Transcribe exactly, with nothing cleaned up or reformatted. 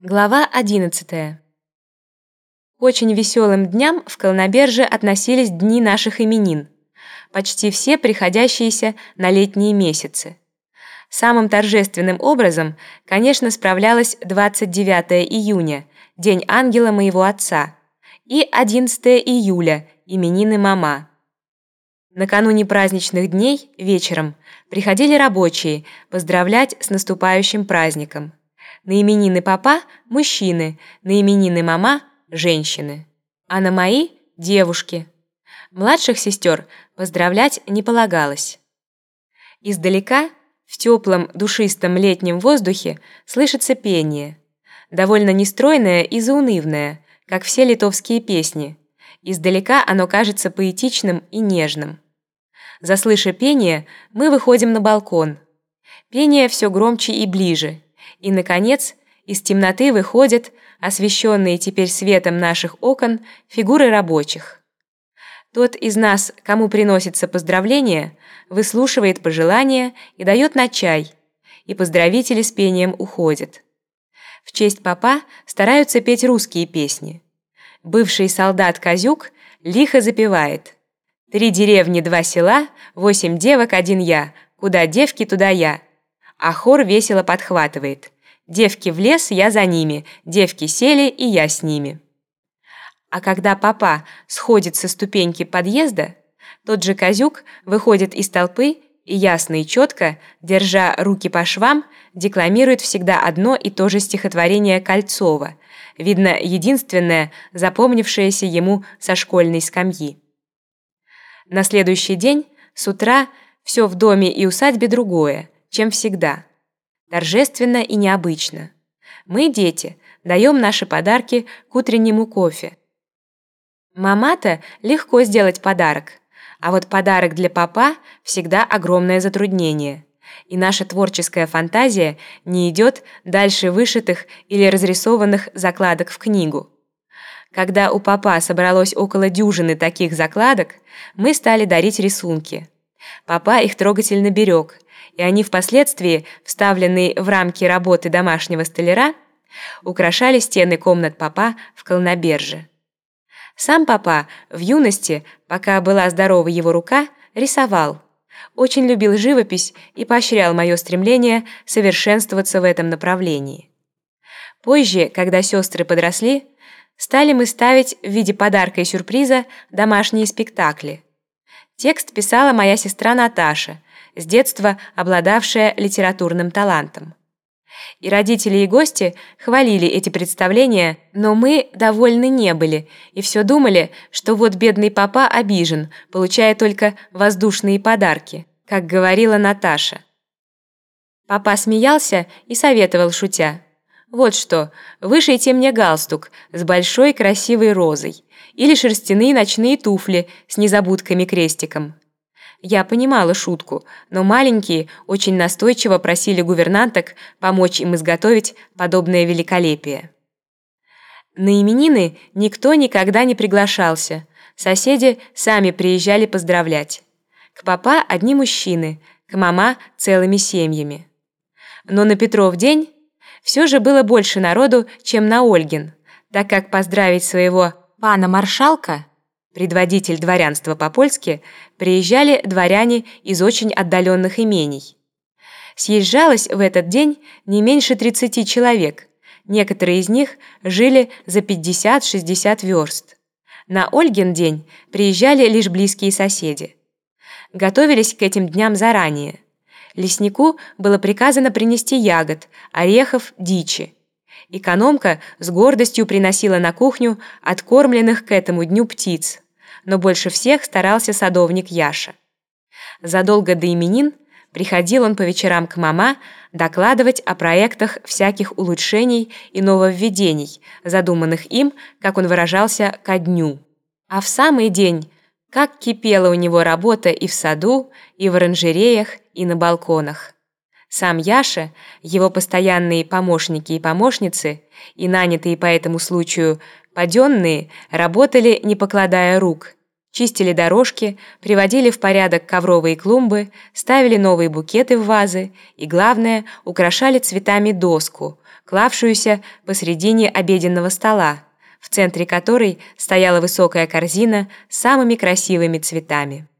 Глава одиннадцатая. К очень веселым дням в Колноберже относились дни наших именин, почти все приходящиеся на летние месяцы. Самым торжественным образом, конечно, справлялось двадцать девятое июня, день ангела моего отца, и одиннадцатое июля, именины мама. Накануне праздничных дней, вечером, приходили рабочие поздравлять с наступающим праздником. На именины папа – мужчины, на именины мама – женщины, а на мои – девушки. Младших сестер поздравлять не полагалось. Издалека, в теплом душистом летнем воздухе, слышится пение, довольно нестройное и заунывное, как все литовские песни. Издалека оно кажется поэтичным и нежным. Заслыша пение, мы выходим на балкон. Пение все громче и ближе. И, наконец, из темноты выходят, освещенные теперь светом наших окон, фигуры рабочих. Тот из нас, кому приносится поздравление, выслушивает пожелания и дает на чай, и поздравители с пением уходят. В честь папа стараются петь русские песни. Бывший солдат Козюк лихо запевает: «Три деревни, два села, восемь девок, один я, куда девки, туда я». А хор весело подхватывает: «Девки в лес, я за ними, девки сели, и я с ними». А когда папа сходит со ступеньки подъезда, тот же Козюк выходит из толпы и ясно и четко, держа руки по швам, декламирует всегда одно и то же стихотворение Кольцова, видно, единственное, запомнившееся ему со школьной скамьи. На следующий день, с утра, все в доме и усадьбе другое, чем всегда. Торжественно и необычно. Мы, дети, даем наши подарки к утреннему кофе. Мама-то легко сделать подарок, а вот подарок для папа всегда огромное затруднение. И наша творческая фантазия не идет дальше вышитых или разрисованных закладок в книгу. Когда у папа собралось около дюжины таких закладок, мы стали дарить рисунки. Папа их трогательно берег, и они впоследствии, вставленные в рамки работы домашнего столяра, украшали стены комнат папа в Колноберже. Сам папа в юности, пока была здорова его рука, рисовал, очень любил живопись и поощрял мое стремление совершенствоваться в этом направлении. Позже, когда сестры подросли, стали мы ставить в виде подарка и сюрприза домашние спектакли. Текст писала моя сестра Наташа, с детства обладавшая литературным талантом. И родители, и гости хвалили эти представления, но мы довольны не были и все думали, что вот бедный папа обижен, получая только воздушные подарки, как говорила Наташа. Папа смеялся и советовал, шутя: «Вот что, вышейте мне галстук с большой красивой розой или шерстяные ночные туфли с незабудками-крестиком». Я понимала шутку, но маленькие очень настойчиво просили гувернанток помочь им изготовить подобное великолепие. На именины никто никогда не приглашался, соседи сами приезжали поздравлять. К папа одни мужчины, к мама целыми семьями. Но на Петров день все же было больше народу, чем на Ольгин, так как поздравить своего пана-маршалка, предводитель дворянства по-польски, приезжали дворяне из очень отдаленных имений. Съезжалось в этот день не меньше тридцати человек, некоторые из них жили за пятьдесят-шестьдесят верст. На Ольгин день приезжали лишь близкие соседи. Готовились к этим дням заранее. Леснику было приказано принести ягод, орехов, дичи. Экономка с гордостью приносила на кухню откормленных к этому дню птиц, но больше всех старался садовник Яша. Задолго до именин приходил он по вечерам к мама докладывать о проектах всяких улучшений и нововведений, задуманных им, как он выражался, ко дню. А в самый день как кипела у него работа и в саду, и в оранжереях, и на балконах. Сам Яша, его постоянные помощники и помощницы, и нанятые по этому случаю паденные, работали, не покладая рук, чистили дорожки, приводили в порядок ковровые клумбы, ставили новые букеты в вазы и, главное, украшали цветами доску, клавшуюся посредине обеденного стола, в центре которой стояла высокая корзина с самыми красивыми цветами.